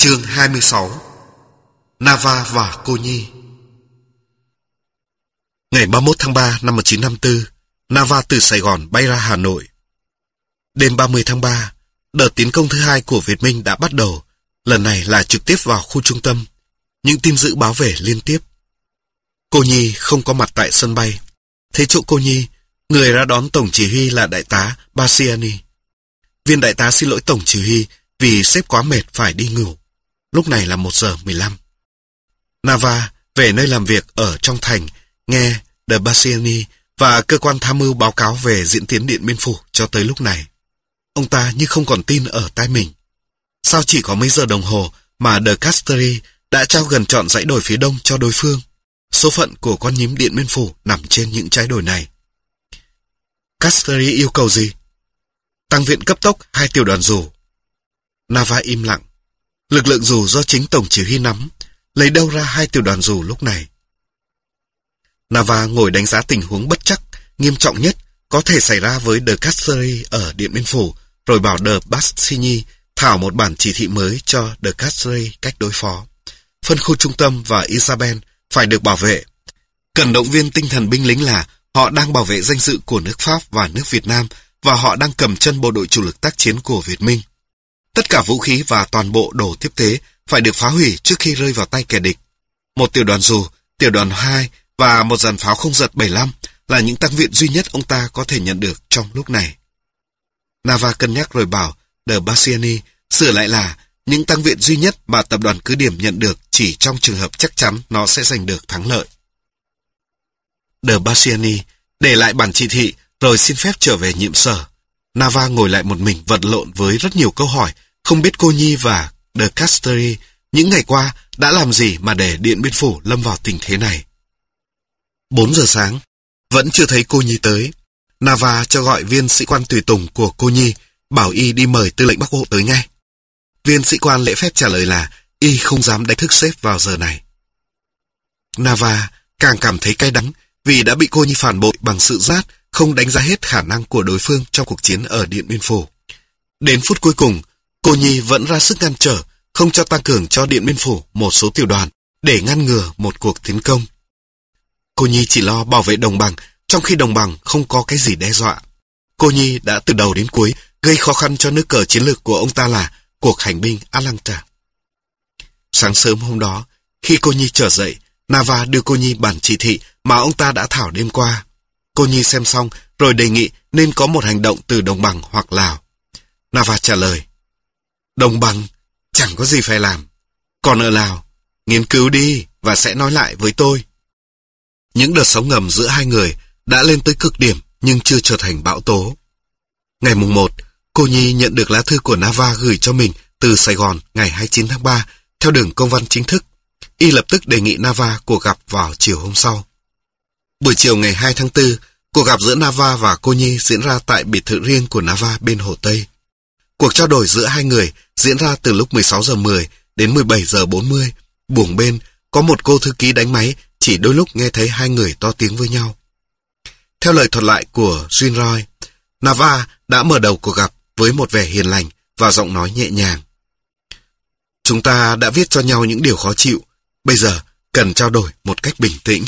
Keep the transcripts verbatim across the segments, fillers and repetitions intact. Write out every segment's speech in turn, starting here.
Chương hai mươi sáu. Nava và cô Nhi. Ngày ba mươi mốt tháng ba năm một nghìn chín trăm năm mươi tư, Nava từ Sài Gòn bay ra Hà Nội. Đêm ba mươi tháng ba, đợt tiến công thứ hai của Việt Minh đã bắt đầu, lần này là trực tiếp vào khu trung tâm. Những tin dữ báo về liên tiếp. Cô Nhi không có mặt tại sân bay. Thế chỗ cô Nhi, người ra đón tổng chỉ huy là đại tá Bassiani. Viên đại tá xin lỗi tổng chỉ huy vì sếp quá mệt phải đi ngủ. Lúc này là một giờ mười lăm. Nava về nơi làm việc ở trong thành, nghe de Bassiani và cơ quan tham mưu báo cáo về diễn tiến Điện Biên Phủ cho tới lúc này. Ông ta như không còn tin ở tai mình. Sao chỉ có mấy giờ đồng hồ mà de Castries đã trao gần trọn dãy đồi phía đông cho đối phương? Số phận của con nhím Điện Biên Phủ nằm trên những trái đồi này. Castries yêu cầu gì? Tăng viện cấp tốc hai tiểu đoàn dù. Nava im lặng. Lực lượng dù do chính tổng chỉ huy nắm, lấy đâu ra hai tiểu đoàn dù lúc này? Nava ngồi đánh giá tình huống bất chắc, nghiêm trọng nhất có thể xảy ra với de Castries ở Điện Biên Phủ, rồi bảo de Bassiani thảo một bản chỉ thị mới cho de Castries cách đối phó. Phân khu trung tâm và Isabel phải được bảo vệ. Cần động viên tinh thần binh lính là họ đang bảo vệ danh dự của nước Pháp và nước Việt Nam, và họ đang cầm chân bộ đội chủ lực tác chiến của Việt Minh. Tất cả vũ khí và toàn bộ đồ tiếp tế phải được phá hủy trước khi rơi vào tay kẻ địch. Một tiểu đoàn dù, tiểu đoàn hai và một dàn pháo không giật bảy mươi lăm là những tăng viện duy nhất ông ta có thể nhận được trong lúc này. Nava cân nhắc rồi bảo de Bassiani sửa lại là những tăng viện duy nhất mà tập đoàn cứ điểm nhận được chỉ trong trường hợp chắc chắn nó sẽ giành được thắng lợi. De Bassiani để lại bản chỉ thị rồi xin phép trở về nhiệm sở. Nava ngồi lại một mình vật lộn với rất nhiều câu hỏi, không biết cô Nhi và de Castries những ngày qua đã làm gì mà để Điện Biên Phủ lâm vào tình thế này. Bốn giờ sáng, vẫn chưa thấy cô Nhi tới. Nava cho gọi viên sĩ quan tùy tùng của cô Nhi, bảo y đi mời tư lệnh Bắc Bộ tới ngay. Viên sĩ quan lễ phép trả lời là y không dám đánh thức sếp vào giờ này. Nava càng cảm thấy cay đắng vì đã bị cô Nhi phản bội bằng sự rát, không đánh giá hết khả năng của đối phương trong cuộc chiến ở Điện Biên Phủ. Đến phút cuối cùng, cô Nhi vẫn ra sức ngăn trở, không cho tăng cường cho Điện Biên Phủ một số tiểu đoàn để ngăn ngừa một cuộc tiến công. Cô Nhi chỉ lo bảo vệ đồng bằng, trong khi đồng bằng không có cái gì đe dọa. Cô Nhi đã từ đầu đến cuối gây khó khăn cho nước cờ chiến lược của ông ta là cuộc hành binh Atlanta. Sáng sớm hôm đó, khi cô Nhi trở dậy, Nava đưa cô Nhi bản chỉ thị mà ông ta đã thảo đêm qua. Cô Nhi xem xong rồi đề nghị nên có một hành động từ đồng bằng hoặc Lào. Nava trả lời, đồng bằng chẳng có gì phải làm. Còn ở Lào, nghiên cứu đi và sẽ nói lại với tôi. Những đợt sóng ngầm giữa hai người đã lên tới cực điểm nhưng chưa trở thành bão tố. Ngày mùng một, cô Nhi nhận được lá thư của Nava gửi cho mình từ Sài Gòn ngày hai mươi chín tháng ba theo đường công văn chính thức. Y lập tức đề nghị Nava cuộc gặp vào chiều hôm sau. Buổi chiều ngày hai tháng tư, cuộc gặp giữa Nava và cô Nhi diễn ra tại biệt thự riêng của Nava bên Hồ Tây. Cuộc trao đổi giữa hai người diễn ra từ lúc mười sáu giờ mười đến mười bảy giờ bốn mươi. Buồng bên có một cô thư ký đánh máy, chỉ đôi lúc nghe thấy hai người to tiếng với nhau. Theo lời thuật lại của Jean Roy, Nava đã mở đầu cuộc gặp với một vẻ hiền lành và giọng nói nhẹ nhàng. Chúng ta đã viết cho nhau những điều khó chịu, bây giờ cần trao đổi một cách bình tĩnh.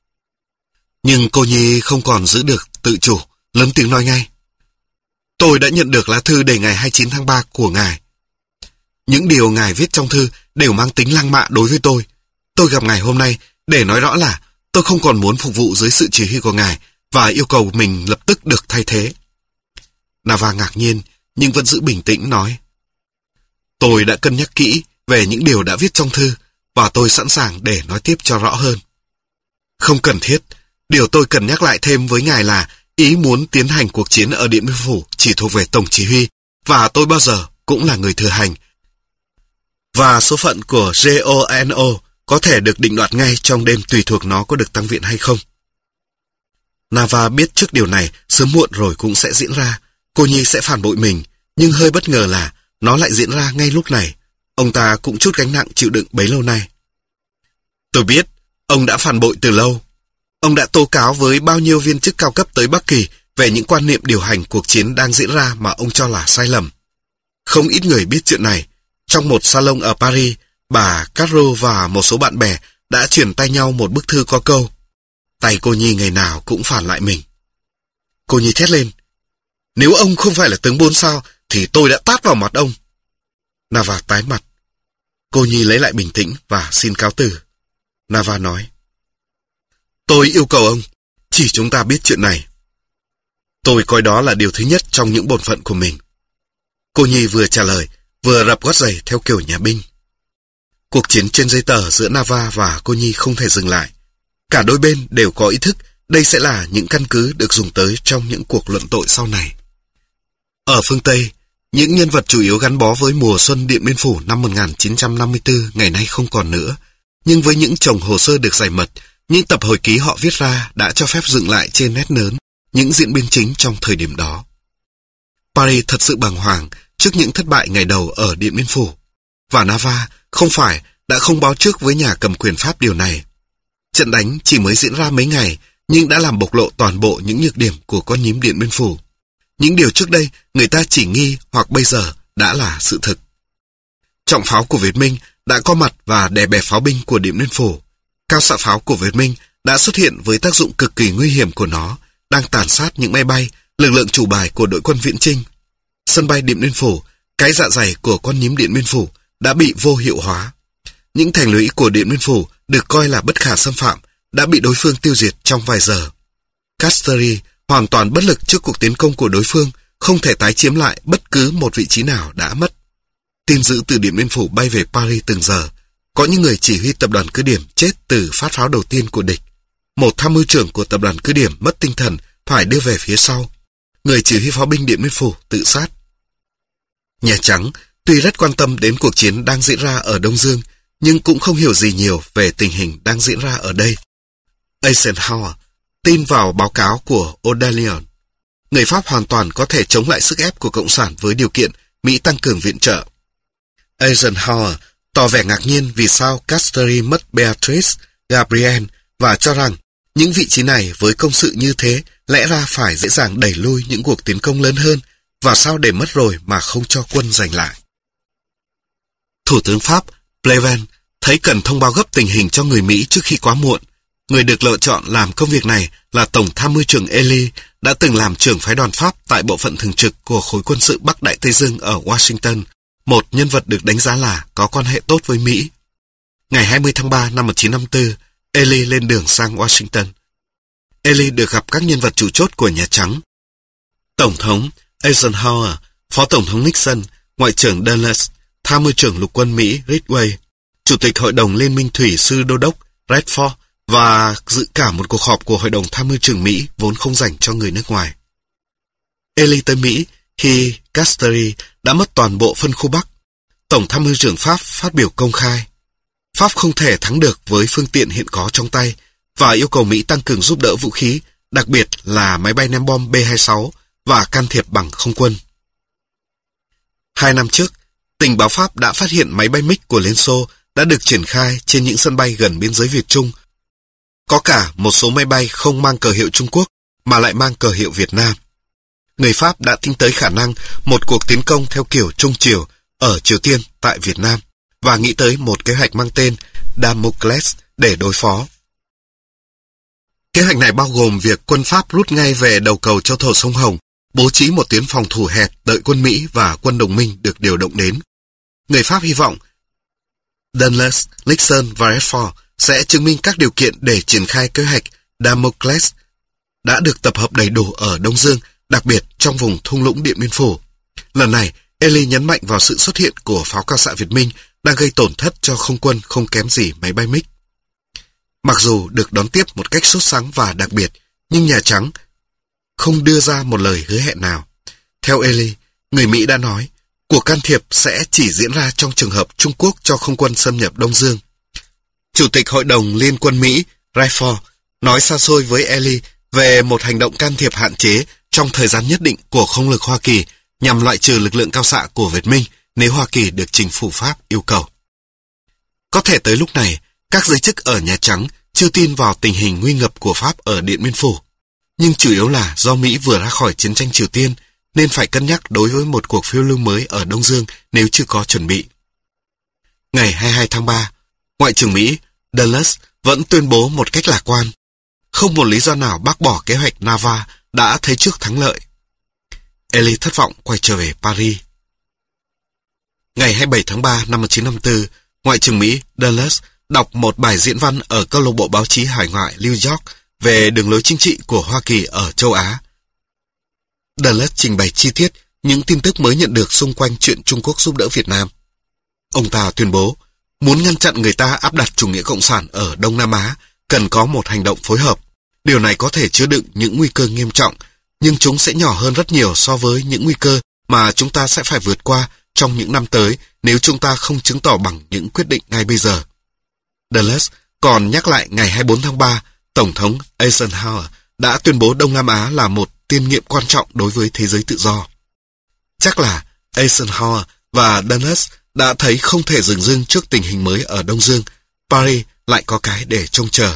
Nhưng cô Nhi không còn giữ được tự chủ, lớn tiếng nói ngay. Tôi đã nhận được lá thư đề ngày hai mươi chín tháng ba của ngài. Những điều ngài viết trong thư đều mang tính lăng mạ đối với tôi. Tôi gặp ngài hôm nay để nói rõ là tôi không còn muốn phục vụ dưới sự chỉ huy của ngài và yêu cầu mình lập tức được thay thế. Nava ngạc nhiên nhưng vẫn giữ bình tĩnh nói. Tôi đã cân nhắc kỹ về những điều đã viết trong thư và tôi sẵn sàng để nói tiếp cho rõ hơn. Không cần thiết. Điều tôi cần nhắc lại thêm với ngài là ý muốn tiến hành cuộc chiến ở Điện Biên Phủ chỉ thuộc về tổng chỉ huy và tôi bao giờ cũng là người thừa hành. Và số phận của giê o en o có thể được định đoạt ngay trong đêm tùy thuộc nó có được tăng viện hay không. Nava biết trước điều này sớm muộn rồi cũng sẽ diễn ra. Cô Nhi sẽ phản bội mình, nhưng hơi bất ngờ là nó lại diễn ra ngay lúc này. Ông ta cũng chút gánh nặng chịu đựng bấy lâu nay. Tôi biết, ông đã phản bội từ lâu. Ông đã tố cáo với bao nhiêu viên chức cao cấp tới Bắc Kỳ về những quan niệm điều hành cuộc chiến đang diễn ra mà ông cho là sai lầm. Không ít người biết chuyện này. Trong một salon ở Paris, bà Caro và một số bạn bè đã chuyển tay nhau một bức thư có câu: tay cô Nhi ngày nào cũng phản lại mình. Cô Nhi thét lên: nếu ông không phải là tướng bốn sao thì tôi đã tát vào mặt ông. Nava tái mặt. Cô Nhi lấy lại bình tĩnh và xin cáo từ. Nava nói: tôi yêu cầu ông chỉ chúng ta biết chuyện này. Tôi coi đó là điều thứ nhất trong những bổn phận của mình. Cô Nhi vừa trả lời, vừa rập gót giày theo kiểu nhà binh. Cuộc chiến trên giấy tờ giữa Nava và cô Nhi không thể dừng lại. Cả đôi bên đều có ý thức đây sẽ là những căn cứ được dùng tới trong những cuộc luận tội sau này. Ở phương Tây, những nhân vật chủ yếu gắn bó với mùa xuân Điện Biên Phủ năm một nghìn chín trăm năm mươi tư ngày nay không còn nữa. Nhưng với những chồng hồ sơ được giải mật, những tập hồi ký họ viết ra đã cho phép dựng lại trên nét nớn những diễn biến chính trong thời điểm đó. Paris thật sự bàng hoàng trước những thất bại ngày đầu ở Điện Biên Phủ. Và Nava không phải đã không báo trước với nhà cầm quyền Pháp điều này. Trận đánh chỉ mới diễn ra mấy ngày nhưng đã làm bộc lộ toàn bộ những nhược điểm của con nhím Điện Biên Phủ. Những điều trước đây người ta chỉ nghi hoặc bây giờ đã là sự thực. Trọng pháo của Việt Minh đã có mặt và đè bẹp pháo binh của Điện Biên Phủ. Cao xạ pháo của Việt Minh đã xuất hiện với tác dụng cực kỳ nguy hiểm của nó, đang tàn sát những máy bay, lực lượng chủ bài của đội quân viễn chinh. Sân bay Điện Biên Phủ, cái dạ dày của con nhím Điện Biên Phủ, đã bị vô hiệu hóa. Những thành lũy của Điện Biên Phủ được coi là bất khả xâm phạm, đã bị đối phương tiêu diệt trong vài giờ. Castries hoàn toàn bất lực trước cuộc tiến công của đối phương, không thể tái chiếm lại bất cứ một vị trí nào đã mất. Tin dữ từ Điện Biên Phủ bay về Paris từng giờ. Có những người chỉ huy tập đoàn cứ điểm chết từ phát pháo đầu tiên của địch. Một tham mưu trưởng của tập đoàn cứ điểm mất tinh thần, phải đưa về phía sau. Người chỉ huy pháo binh Điện Biên Phủ tự sát. Nhà Trắng tuy rất quan tâm đến cuộc chiến đang diễn ra ở Đông Dương, nhưng cũng không hiểu gì nhiều về tình hình đang diễn ra ở đây. Eisenhower tin vào báo cáo của O'Daniel. Người Pháp hoàn toàn có thể chống lại sức ép của Cộng sản với điều kiện Mỹ tăng cường viện trợ. Eisenhower tỏ vẻ ngạc nhiên vì sao Castries mất Beatrice, Gabriel và cho rằng những vị trí này với công sự như thế lẽ ra phải dễ dàng đẩy lui những cuộc tiến công lớn hơn, và sao để mất rồi mà không cho quân giành lại. Thủ tướng Pháp Pleven thấy cần thông báo gấp tình hình cho người Mỹ trước khi quá muộn. Người được lựa chọn làm công việc này là Tổng tham mưu trưởng Ely, đã từng làm trưởng phái đoàn Pháp tại bộ phận thường trực của khối quân sự Bắc Đại Tây Dương ở Washington, một nhân vật được đánh giá là có quan hệ tốt với Mỹ. Ngày hai mươi tháng ba năm một nghìn chín trăm năm mươi tư, Ely lên đường sang Washington. Ely được gặp các nhân vật chủ chốt của Nhà Trắng. Tổng thống Eisenhower, Phó Tổng thống Nixon, Ngoại trưởng Dulles, Tham mưu trưởng lục quân Mỹ Ridgway, Chủ tịch Hội đồng Liên minh Thủy sư Đô đốc Redford và dự cả một cuộc họp của Hội đồng Tham mưu trưởng Mỹ vốn không dành cho người nước ngoài. Ely tới Mỹ khi Castries đã mất toàn bộ phân khu Bắc. Tổng tham mưu trưởng Pháp phát biểu công khai: Pháp không thể thắng được với phương tiện hiện có trong tay và yêu cầu Mỹ tăng cường giúp đỡ vũ khí, đặc biệt là máy bay ném bom B hai mươi sáu và can thiệp bằng không quân. Hai năm trước, tình báo Pháp đã phát hiện máy bay MiG của Liên Xô đã được triển khai trên những sân bay gần biên giới Việt-Trung. Có cả một số máy bay không mang cờ hiệu Trung Quốc mà lại mang cờ hiệu Việt Nam. Người Pháp đã tính tới khả năng một cuộc tiến công theo kiểu Trung Triều ở Triều Tiên tại Việt Nam và nghĩ tới một kế hoạch mang tên Damocles để đối phó. Kế hoạch này bao gồm việc quân Pháp rút ngay về đầu cầu Châu Thổ sông Hồng, bố trí một tuyến phòng thủ hẹp đợi quân Mỹ và quân đồng minh được điều động đến. Người Pháp hy vọng Dulles, Nixon và Redford sẽ chứng minh các điều kiện để triển khai kế hoạch Damocles đã được tập hợp đầy đủ ở Đông Dương, đặc biệt trong vùng thung lũng Điện Biên Phủ. Lần này, Ely nhấn mạnh vào sự xuất hiện của pháo cao xạ Việt Minh đang gây tổn thất cho không quân không kém gì máy bay MiG. Mặc dù được đón tiếp một cách sốt sắng và đặc biệt, nhưng Nhà Trắng không đưa ra một lời hứa hẹn nào. Theo Ely, người Mỹ đã nói, cuộc can thiệp sẽ chỉ diễn ra trong trường hợp Trung Quốc cho không quân xâm nhập Đông Dương. Chủ tịch Hội đồng Liên quân Mỹ, Redford, nói xa xôi với Ely về một hành động can thiệp hạn chế trong thời gian nhất định của không lực Hoa Kỳ nhằm loại trừ lực lượng cao xạ của Việt Minh nếu Hoa Kỳ được chính phủ Pháp yêu cầu. Có thể tới lúc này, các giới chức ở Nhà Trắng chưa tin vào tình hình nguy ngập của Pháp ở Điện Biên Phủ, nhưng chủ yếu là do Mỹ vừa ra khỏi chiến tranh Triều Tiên nên phải cân nhắc đối với một cuộc phiêu lưu mới ở Đông Dương nếu chưa có chuẩn bị. ngày hai mươi hai tháng ba, Ngoại trưởng Mỹ Dulles vẫn tuyên bố một cách lạc quan. Không một lý do nào bác bỏ kế hoạch Nava đã thấy trước thắng lợi. Ely thất vọng quay trở về Paris. Ngày hai mươi bảy tháng ba năm một nghìn chín trăm năm mươi tư, Ngoại trưởng Mỹ Dulles đọc một bài diễn văn ở câu lạc bộ báo chí hải ngoại New York về đường lối chính trị của Hoa Kỳ ở châu Á. Dulles trình bày chi tiết những tin tức mới nhận được xung quanh chuyện Trung Quốc giúp đỡ Việt Nam. Ông ta tuyên bố, muốn ngăn chặn người ta áp đặt chủ nghĩa cộng sản ở Đông Nam Á, cần có một hành động phối hợp. Điều này có thể chứa đựng những nguy cơ nghiêm trọng, nhưng chúng sẽ nhỏ hơn rất nhiều so với những nguy cơ mà chúng ta sẽ phải vượt qua trong những năm tới nếu chúng ta không chứng tỏ bằng những quyết định ngay bây giờ. Dulles còn nhắc lại ngày hai mươi bốn tháng ba, Tổng thống Eisenhower đã tuyên bố Đông Nam Á là một tiên nghiệm quan trọng đối với thế giới tự do. Chắc là Eisenhower và Dulles đã thấy không thể dừng dưng trước tình hình mới ở Đông Dương. Paris lại có cái để trông chờ.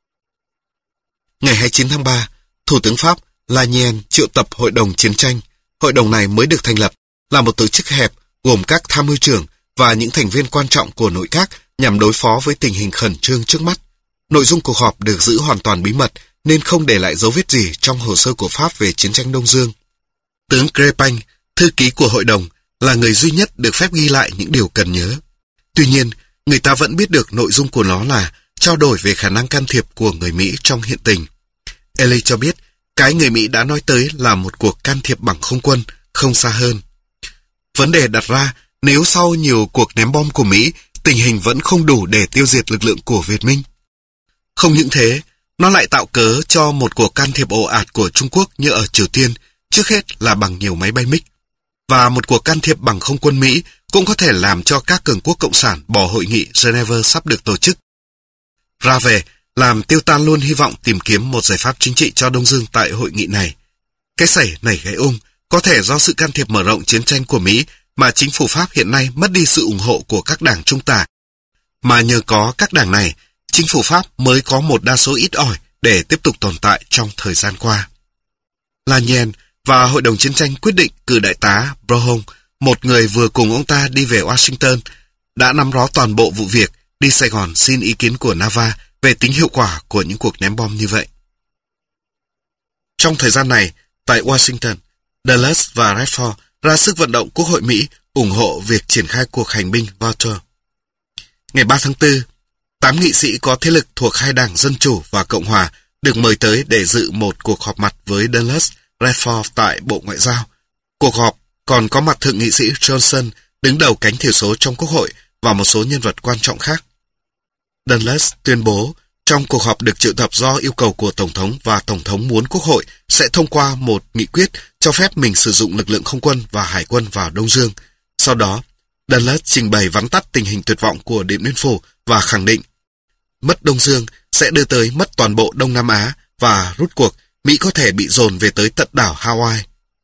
Ngày hai mươi chín tháng ba, Thủ tướng Pháp Lanier triệu tập Hội đồng Chiến tranh. Hội đồng này mới được thành lập, là một tổ chức hẹp gồm các tham mưu trưởng và những thành viên quan trọng của nội các nhằm đối phó với tình hình khẩn trương trước mắt. Nội dung cuộc họp được giữ hoàn toàn bí mật nên không để lại dấu vết gì trong hồ sơ của Pháp về chiến tranh Đông Dương. Tướng Crépin, thư ký của hội đồng, là người duy nhất được phép ghi lại những điều cần nhớ. Tuy nhiên, người ta vẫn biết được nội dung của nó là trao đổi về khả năng can thiệp của người Mỹ trong hiện tình. Ely cho biết, cái người Mỹ đã nói tới là một cuộc can thiệp bằng không quân, không xa hơn. Vấn đề đặt ra, nếu sau nhiều cuộc ném bom của Mỹ, tình hình vẫn không đủ để tiêu diệt lực lượng của Việt Minh. Không những thế, nó lại tạo cớ cho một cuộc can thiệp ồ ạt của Trung Quốc như ở Triều Tiên, trước hết là bằng nhiều máy bay MiG. Và một cuộc can thiệp bằng không quân Mỹ cũng có thể làm cho các cường quốc cộng sản bỏ hội nghị Geneva sắp được tổ chức. Ra về, làm tiêu tan luôn hy vọng tìm kiếm một giải pháp chính trị cho Đông Dương tại hội nghị này. Cái sảy nảy gáy ung có thể do sự can thiệp mở rộng chiến tranh của Mỹ mà chính phủ Pháp hiện nay mất đi sự ủng hộ của các đảng trung tả. Mà nhờ có các đảng này, chính phủ Pháp mới có một đa số ít ỏi để tiếp tục tồn tại trong thời gian qua. Lanier và Hội đồng Chiến tranh quyết định cử đại tá Broughon, một người vừa cùng ông ta đi về Washington, đã nắm rõ toàn bộ vụ việc, đi Sài Gòn xin ý kiến của Nava về tính hiệu quả của những cuộc ném bom như vậy. Trong thời gian này, tại Washington, Dulles và Redford ra sức vận động Quốc hội Mỹ ủng hộ việc triển khai cuộc hành binh Walter. Ngày ba tháng tư, tám nghị sĩ có thế lực thuộc hai đảng Dân Chủ và Cộng Hòa được mời tới để dự một cuộc họp mặt với Dulles, Redford tại Bộ Ngoại giao. Cuộc họp còn có mặt thượng nghị sĩ Johnson, đứng đầu cánh thiểu số trong Quốc hội, và một số nhân vật quan trọng khác. Dulles tuyên bố trong cuộc họp được triệu tập do yêu cầu của Tổng thống và Tổng thống muốn Quốc hội sẽ thông qua một nghị quyết cho phép mình sử dụng lực lượng không quân và hải quân vào Đông Dương. Sau đó, Dulles trình bày vắn tắt tình hình tuyệt vọng của Điện Biên Phủ và khẳng định mất Đông Dương sẽ đưa tới mất toàn bộ Đông Nam Á và rút cuộc Mỹ có thể bị dồn về tới tận đảo Hawaii.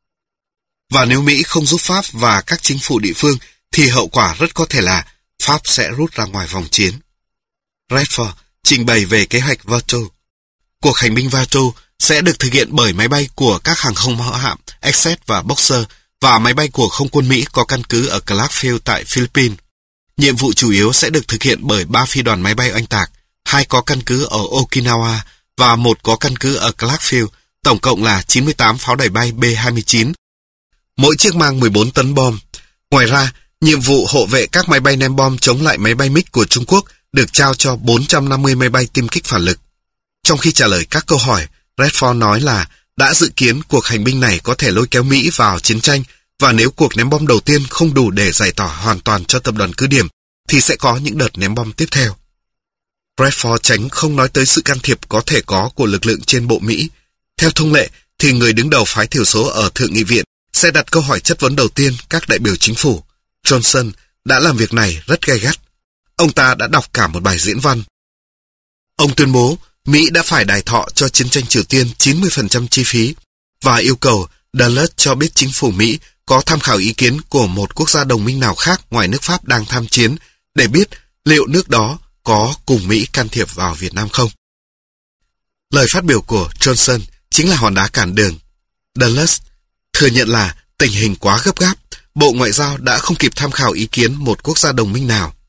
Và nếu Mỹ không giúp Pháp và các chính phủ địa phương thì hậu quả rất có thể là Pháp sẽ rút ra ngoài vòng chiến. Redford trình bày về kế hoạch Vato. Cuộc hành binh Vato sẽ được thực hiện bởi máy bay của các hàng không mẫu hạm Exet và Boxer và máy bay của không quân Mỹ có căn cứ ở Clark Field tại Philippines. Nhiệm vụ chủ yếu sẽ được thực hiện bởi ba phi đoàn máy bay oanh tạc, hai có căn cứ ở Okinawa và một có căn cứ ở Clark Field, tổng cộng là chín mươi tám pháo đài bay B hai mươi chín. Mỗi chiếc mang mười bốn tấn bom. Ngoài ra, nhiệm vụ hộ vệ các máy bay ném bom chống lại máy bay MiG của Trung Quốc được trao cho bốn trăm năm mươi máy bay tiêm kích phản lực. Trong khi trả lời các câu hỏi, Redford nói là đã dự kiến cuộc hành binh này có thể lôi kéo Mỹ vào chiến tranh, và nếu cuộc ném bom đầu tiên không đủ để giải tỏa hoàn toàn cho tập đoàn cứ điểm, thì sẽ có những đợt ném bom tiếp theo. Redford tránh không nói tới sự can thiệp có thể có của lực lượng trên bộ Mỹ. Theo thông lệ, thì người đứng đầu phái thiểu số ở Thượng nghị viện sẽ đặt câu hỏi chất vấn đầu tiên các đại biểu chính phủ. Johnson đã làm việc này rất gay gắt. Ông ta đã đọc cả một bài diễn văn. Ông tuyên bố Mỹ đã phải đài thọ cho chiến tranh Triều Tiên chín mươi phần trăm chi phí và yêu cầu Dulles cho biết chính phủ Mỹ có tham khảo ý kiến của một quốc gia đồng minh nào khác ngoài nước Pháp đang tham chiến để biết liệu nước đó có cùng Mỹ can thiệp vào Việt Nam không. Lời phát biểu của Johnson chính là hòn đá cản đường. Dulles thừa nhận là tình hình quá gấp gáp, Bộ Ngoại giao đã không kịp tham khảo ý kiến một quốc gia đồng minh nào.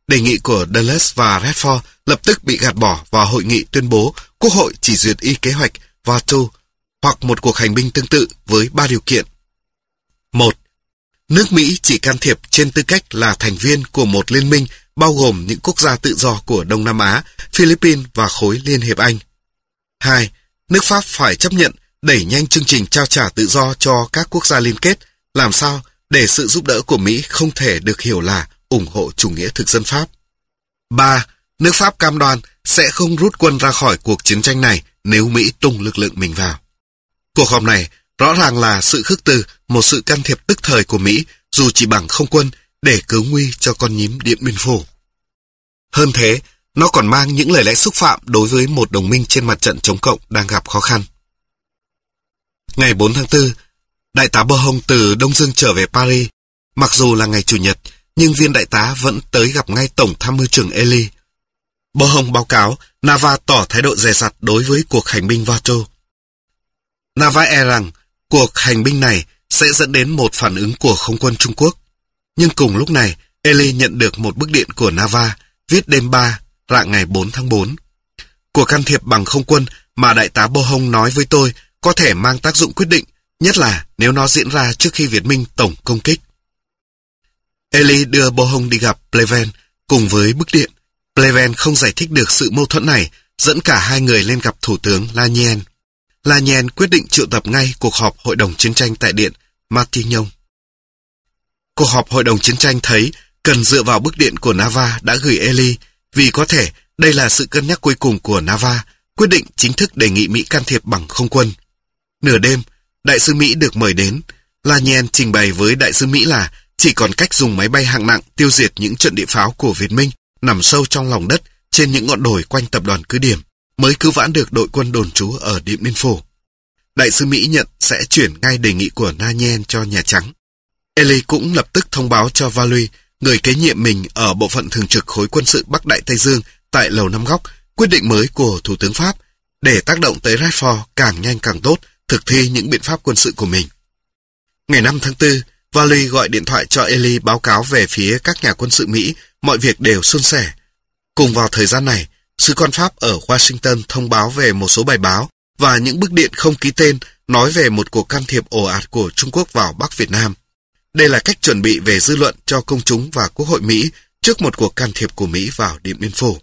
Đề nghị của Dulles và Redford lập tức bị gạt bỏ vào hội nghị tuyên bố Quốc hội chỉ duyệt y kế hoạch Vato hoặc một cuộc hành binh tương tự với ba điều kiện. Một. Nước Mỹ chỉ can thiệp trên tư cách là thành viên của một liên minh bao gồm những quốc gia tự do của Đông Nam Á, Philippines và khối Liên hiệp Anh. Hai. Nước Pháp phải chấp nhận đẩy nhanh chương trình trao trả tự do cho các quốc gia liên kết, làm sao để sự giúp đỡ của Mỹ không thể được hiểu là ủng hộ chủ nghĩa thực dân Pháp. Ba. Nước Pháp cam đoan sẽ không rút quân ra khỏi cuộc chiến tranh này nếu Mỹ tung lực lượng mình vào. Cuộc họp này rõ ràng là sự khước từ, một sự can thiệp tức thời của Mỹ, dù chỉ bằng không quân, để cứu nguy cho con nhím Điện Biên Phủ. Hơn thế, nó còn mang những lời lẽ xúc phạm đối với một đồng minh trên mặt trận chống cộng đang gặp khó khăn. Ngày bốn tháng tư, Đại tá Bohong từ Đông Dương trở về Paris. Mặc dù là ngày Chủ nhật, nhưng viên đại tá vẫn tới gặp ngay Tổng tham mưu trưởng Ely. Bohong báo cáo Nava tỏ thái độ dè dặt đối với cuộc hành binh Vato. Nava e rằng cuộc hành binh này sẽ dẫn đến một phản ứng của không quân Trung Quốc. Nhưng cùng lúc này, Ely nhận được một bức điện của Nava viết đêm ba, rạng ngày bốn tháng tư. Cuộc can thiệp bằng không quân mà đại tá Bohong nói với tôi có thể mang tác dụng quyết định, nhất là nếu nó diễn ra trước khi Việt Minh tổng công kích. Ely đưa Bohong đi gặp Pleven cùng với bức điện. Pleven không giải thích được sự mâu thuẫn này, dẫn cả hai người lên gặp Thủ tướng Lanien. Lanien quyết định triệu tập ngay cuộc họp Hội đồng Chiến tranh tại Điện Matignon. Cuộc họp Hội đồng Chiến tranh thấy cần dựa vào bức điện của Nava đã gửi Ely, vì có thể đây là sự cân nhắc cuối cùng của Nava, quyết định chính thức đề nghị Mỹ can thiệp bằng không quân. Nửa đêm, đại sứ Mỹ được mời đến. Lanien trình bày với đại sứ Mỹ là chỉ còn cách dùng máy bay hạng nặng tiêu diệt những trận địa pháo của Việt Minh nằm sâu trong lòng đất trên những ngọn đồi quanh tập đoàn cứ điểm, mới cứu vãn được đội quân đồn trú ở Điện Biên Phủ. Đại sứ Mỹ nhận sẽ chuyển ngay đề nghị của Lanien cho Nhà Trắng. Ely cũng lập tức thông báo cho Valois, người kế nhiệm mình ở bộ phận thường trực khối quân sự Bắc Đại Tây Dương tại Lầu Năm Góc, quyết định mới của Thủ tướng Pháp để tác động tới Redford càng nhanh càng tốt, thực thi những biện pháp quân sự của mình. Ngày năm tháng tư, Valois gọi điện thoại cho Ely báo cáo về phía các nhà quân sự Mỹ, mọi việc đều suôn sẻ. Cùng vào thời gian này, sứ quan Pháp ở Washington thông báo về một số bài báo và những bức điện không ký tên nói về một cuộc can thiệp ồ ạt của Trung Quốc vào Bắc Việt Nam. Đây là cách chuẩn bị về dư luận cho công chúng và Quốc hội Mỹ trước một cuộc can thiệp của Mỹ vào Điện Biên Phủ.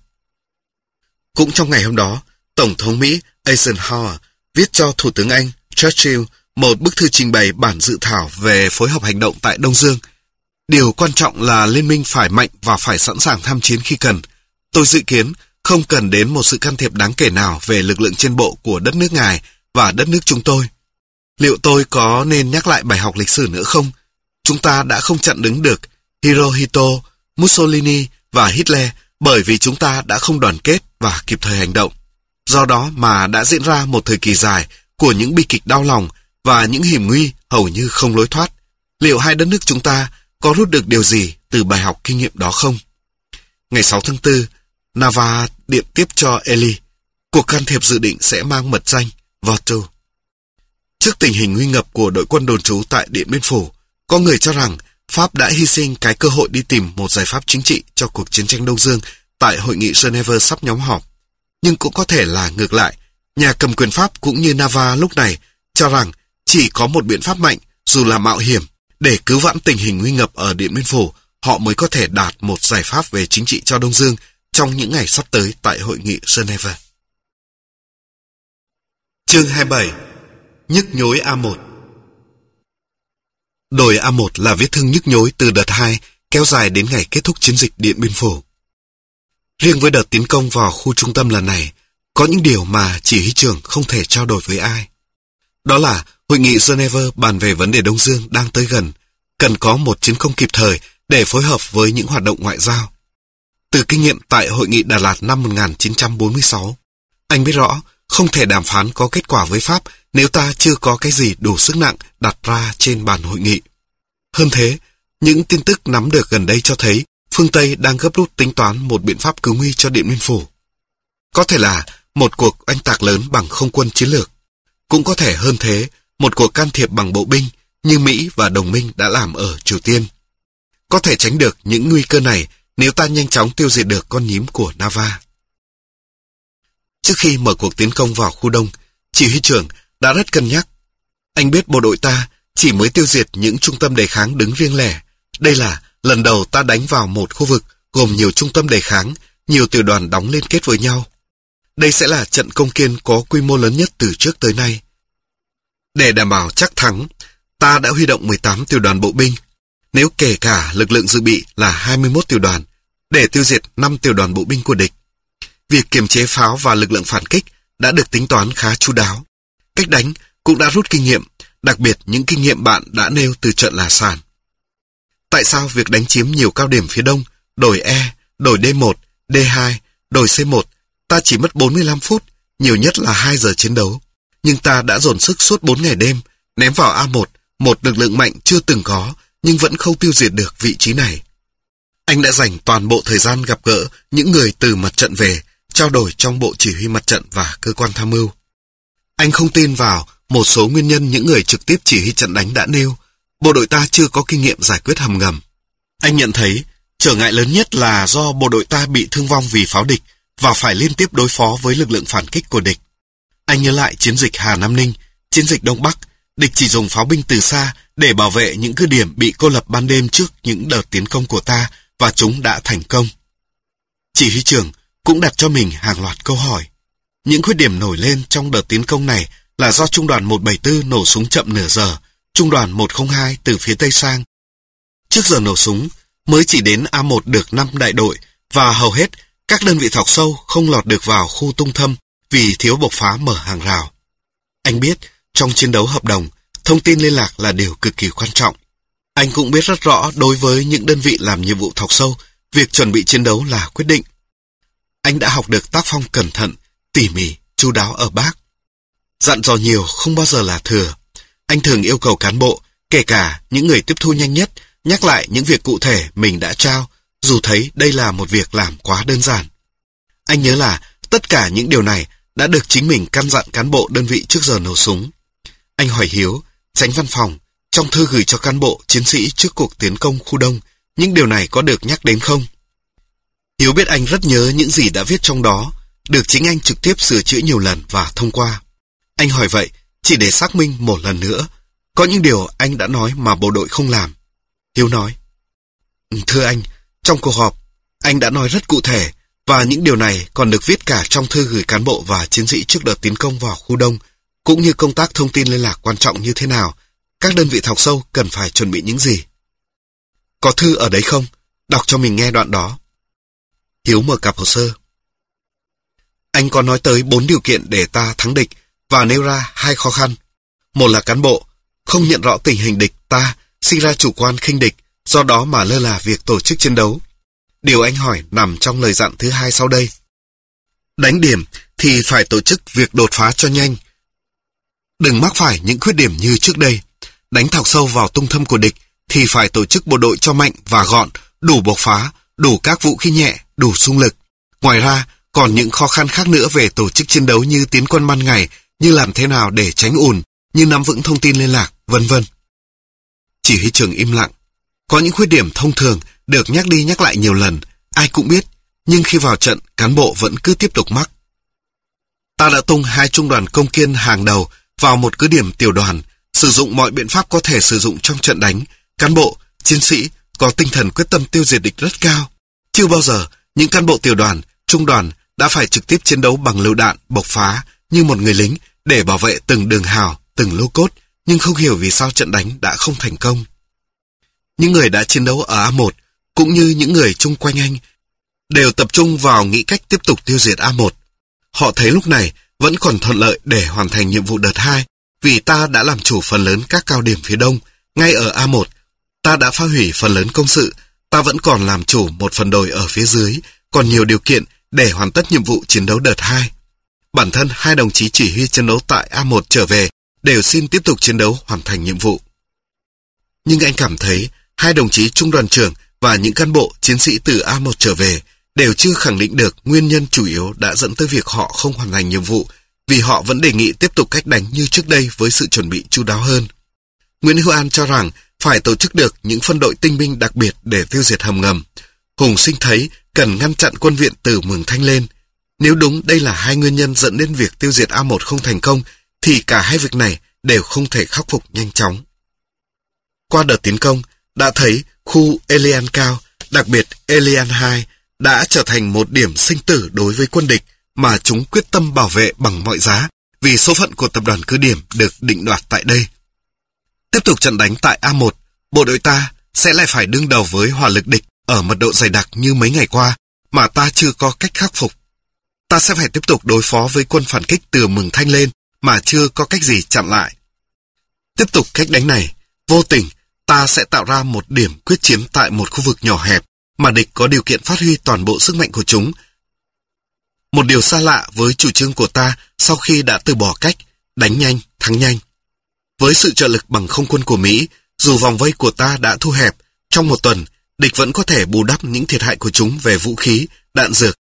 Cũng trong ngày hôm đó, Tổng thống Mỹ Eisenhower viết cho Thủ tướng Anh Churchill một bức thư trình bày bản dự thảo về phối hợp hành động tại Đông Dương. Điều quan trọng là liên minh phải mạnh và phải sẵn sàng tham chiến khi cần. Tôi dự kiến không cần đến một sự can thiệp đáng kể nào về lực lượng trên bộ của đất nước ngài và đất nước chúng tôi. Liệu tôi có nên nhắc lại bài học lịch sử nữa không? Chúng ta đã không chặn đứng được Hirohito, Mussolini và Hitler bởi vì chúng ta đã không đoàn kết và kịp thời hành động. Do đó mà đã diễn ra một thời kỳ dài của những bi kịch đau lòng và những hiểm nguy hầu như không lối thoát. Liệu hai đất nước chúng ta có rút được điều gì từ bài học kinh nghiệm đó không? Ngày sáu tháng tư, Nava điện tiếp cho Ely. Cuộc can thiệp dự định sẽ mang mật danh Vato. Trước tình hình nguy ngập của đội quân đồn trú tại Điện Biên Phủ, có người cho rằng Pháp đã hy sinh cái cơ hội đi tìm một giải pháp chính trị cho cuộc chiến tranh Đông Dương tại hội nghị Geneva sắp nhóm họp. Nhưng cũng có thể là ngược lại, nhà cầm quyền Pháp cũng như Nava lúc này cho rằng chỉ có một biện pháp mạnh, dù là mạo hiểm, để cứu vãn tình hình nguy ngập ở Điện Biên Phủ, họ mới có thể đạt một giải pháp về chính trị cho Đông Dương trong những ngày sắp tới tại hội nghị Geneva. Chương hai mươi bảy. Nhức nhối A một. Đồi A một là vết thương nhức nhối từ đợt hai kéo dài đến ngày kết thúc chiến dịch Điện Biên Phủ. Riêng với đợt tiến công vào khu trung tâm lần này, có những điều mà chỉ huy trưởng không thể trao đổi với ai. Đó là hội nghị Geneva bàn về vấn đề Đông Dương đang tới gần, cần có một chiến công kịp thời để phối hợp với những hoạt động ngoại giao. Từ kinh nghiệm tại hội nghị Đà Lạt năm một nghìn chín trăm bốn mươi sáu, anh biết rõ không thể đàm phán có kết quả với Pháp nếu ta chưa có cái gì đủ sức nặng đặt ra trên bàn hội nghị. Hơn thế, những tin tức nắm được gần đây cho thấy phương Tây đang gấp rút tính toán một biện pháp cứu nguy cho Điện Biên Phủ. Có thể là một cuộc oanh tạc lớn bằng không quân chiến lược. Cũng có thể hơn thế, một cuộc can thiệp bằng bộ binh như Mỹ và đồng minh đã làm ở Triều Tiên. Có thể tránh được những nguy cơ này nếu ta nhanh chóng tiêu diệt được con nhím của Nava. Trước khi mở cuộc tiến công vào khu đông, chỉ huy trưởng đã rất cân nhắc. Anh biết bộ đội ta chỉ mới tiêu diệt những trung tâm đề kháng đứng riêng lẻ. Đây là lần đầu ta đánh vào một khu vực gồm nhiều trung tâm đề kháng, nhiều tiểu đoàn đóng liên kết với nhau. Đây sẽ là trận công kiên có quy mô lớn nhất từ trước tới nay. Để đảm bảo chắc thắng, ta đã huy động mười tám tiểu đoàn bộ binh, nếu kể cả lực lượng dự bị là hai mươi mốt tiểu đoàn, để tiêu diệt năm tiểu đoàn bộ binh của địch. Việc kiềm chế pháo và lực lượng phản kích đã được tính toán khá chu đáo. Cách đánh cũng đã rút kinh nghiệm, đặc biệt những kinh nghiệm bạn đã nêu từ trận La Sàn. Tại sao việc đánh chiếm nhiều cao điểm phía đông, đồi E, đồi D một, D hai, đồi C một, ta chỉ mất bốn mươi lăm phút, nhiều nhất là hai giờ chiến đấu. Nhưng ta đã dồn sức suốt bốn ngày đêm, ném vào A một, một lực lượng mạnh chưa từng có, nhưng vẫn không tiêu diệt được vị trí này. Anh đã dành toàn bộ thời gian gặp gỡ những người từ mặt trận về, trao đổi trong bộ chỉ huy mặt trận và cơ quan tham mưu. Anh không tin vào một số nguyên nhân những người trực tiếp chỉ huy trận đánh đã nêu. Bộ đội ta chưa có kinh nghiệm giải quyết hầm ngầm. Anh nhận thấy trở ngại lớn nhất là do bộ đội ta bị thương vong vì pháo địch và phải liên tiếp đối phó với lực lượng phản kích của địch. Anh nhớ lại chiến dịch Hà Nam Ninh, chiến dịch Đông Bắc, địch chỉ dùng pháo binh từ xa để bảo vệ những cứ điểm bị cô lập ban đêm trước những đợt tiến công của ta, và chúng đã thành công. Chỉ huy trưởng cũng đặt cho mình hàng loạt câu hỏi. Những khuyết điểm nổi lên trong đợt tiến công này là do trung đoàn một bảy tư nổ súng chậm nửa giờ, trung đoàn một không hai từ phía tây sang. Trước giờ nổ súng, mới chỉ đến A một được năm đại đội, và hầu hết các đơn vị thọc sâu không lọt được vào khu tung thâm vì thiếu bộc phá mở hàng rào. Anh biết, trong chiến đấu hợp đồng, thông tin liên lạc là điều cực kỳ quan trọng. Anh cũng biết rất rõ đối với những đơn vị làm nhiệm vụ thọc sâu, việc chuẩn bị chiến đấu là quyết định. Anh đã học được tác phong cẩn thận, tỉ mỉ, chu đáo ở Bác. Dặn dò nhiều không bao giờ là thừa. Anh thường yêu cầu cán bộ, kể cả những người tiếp thu nhanh nhất, nhắc lại những việc cụ thể mình đã trao, dù thấy đây là một việc làm quá đơn giản. Anh nhớ là tất cả những điều này đã được chính mình căn dặn cán bộ đơn vị trước giờ nổ súng. Anh hỏi Hiếu, chánh văn phòng, trong thư gửi cho cán bộ chiến sĩ trước cuộc tiến công khu đông, những điều này có được nhắc đến không? Hiếu biết anh rất nhớ những gì đã viết trong đó, được chính anh trực tiếp sửa chữa nhiều lần và thông qua. Anh hỏi vậy chỉ để xác minh một lần nữa. Có những điều anh đã nói mà bộ đội không làm. Hiếu nói, thưa anh, trong cuộc họp, anh đã nói rất cụ thể, và những điều này còn được viết cả trong thư gửi cán bộ và chiến sĩ trước đợt tiến công vào khu đông, cũng như công tác thông tin liên lạc quan trọng như thế nào, các đơn vị thọc sâu cần phải chuẩn bị những gì. Có thư ở đấy không? Đọc cho mình nghe đoạn đó. Hiếu mở cặp hồ sơ. Anh có nói tới bốn điều kiện để ta thắng địch và nêu ra hai khó khăn. Một là cán bộ không nhận rõ tình hình địch ta, sinh ra chủ quan khinh địch, do đó mà lơ là việc tổ chức chiến đấu. Điều anh hỏi nằm trong lời dặn thứ hai sau đây. Đánh điểm thì phải tổ chức việc đột phá cho nhanh. Đừng mắc phải những khuyết điểm như trước đây. Đánh thọc sâu vào tung thâm của địch thì phải tổ chức bộ đội cho mạnh và gọn, đủ bộc phá, đủ các vũ khí nhẹ, đủ xung lực. Ngoài ra, còn những khó khăn khác nữa về tổ chức chiến đấu như tiến quân ban ngày, như làm thế nào để tránh ùn, như nắm vững thông tin liên lạc, vân vân. Chỉ huy trưởng im lặng. Có những khuyết điểm thông thường được nhắc đi nhắc lại nhiều lần, ai cũng biết, nhưng khi vào trận, cán bộ vẫn cứ tiếp tục mắc. Ta đã tung hai trung đoàn công kiên hàng đầu vào một cứ điểm tiểu đoàn, sử dụng mọi biện pháp có thể sử dụng trong trận đánh. Cán bộ, chiến sĩ có tinh thần quyết tâm tiêu diệt địch rất cao. Chưa bao giờ những cán bộ tiểu đoàn, trung đoàn đã phải trực tiếp chiến đấu bằng lựu đạn, bộc phá như một người lính để bảo vệ từng đường hào, từng lô cốt, nhưng không hiểu vì sao trận đánh đã không thành công. Những người đã chiến đấu ở A một, cũng như những người chung quanh anh, đều tập trung vào nghĩ cách tiếp tục tiêu diệt A một. Họ thấy lúc này vẫn còn thuận lợi để hoàn thành nhiệm vụ đợt hai, vì ta đã làm chủ phần lớn các cao điểm phía đông. Ngay ở A một, ta đã phá hủy phần lớn công sự, ta vẫn còn làm chủ một phần đồi ở phía dưới, còn nhiều điều kiện để hoàn tất nhiệm vụ chiến đấu đợt hai. Bản thân hai đồng chí chỉ huy chiến đấu tại A một trở về đều xin tiếp tục chiến đấu hoàn thành nhiệm vụ. Nhưng anh cảm thấy hai đồng chí trung đoàn trưởng và những cán bộ chiến sĩ từ A một trở về đều chưa khẳng định được nguyên nhân chủ yếu đã dẫn tới việc họ không hoàn thành nhiệm vụ, vì họ vẫn đề nghị tiếp tục cách đánh như trước đây với sự chuẩn bị chu đáo hơn. Nguyễn Hữu An cho rằng phải tổ chức được những phân đội tinh binh đặc biệt để tiêu diệt hầm ngầm. Hùng Sinh thấy cần ngăn chặn quân viện từ Mường Thanh lên. Nếu đúng đây là hai nguyên nhân dẫn đến việc tiêu diệt A một không thành công, thì cả hai việc này đều không thể khắc phục nhanh chóng. Qua đợt tiến công, đã thấy khu Elian Cao, đặc biệt Elian hai, đã trở thành một điểm sinh tử đối với quân địch mà chúng quyết tâm bảo vệ bằng mọi giá, vì số phận của tập đoàn cứ điểm được định đoạt tại đây. Tiếp tục trận đánh tại A một, bộ đội ta sẽ lại phải đương đầu với hỏa lực địch ở mật độ dày đặc như mấy ngày qua mà ta chưa có cách khắc phục. Ta sẽ phải tiếp tục đối phó với quân phản kích từ Mường Thanh lên mà chưa có cách gì chặn lại. Tiếp tục cách đánh này, vô tình ta sẽ tạo ra một điểm quyết chiến tại một khu vực nhỏ hẹp mà địch có điều kiện phát huy toàn bộ sức mạnh của chúng. Một điều xa lạ với chủ trương của ta sau khi đã từ bỏ cách đánh nhanh, thắng nhanh. Với sự trợ lực bằng không quân của Mỹ, dù vòng vây của ta đã thu hẹp, trong một tuần, địch vẫn có thể bù đắp những thiệt hại của chúng về vũ khí, đạn dược.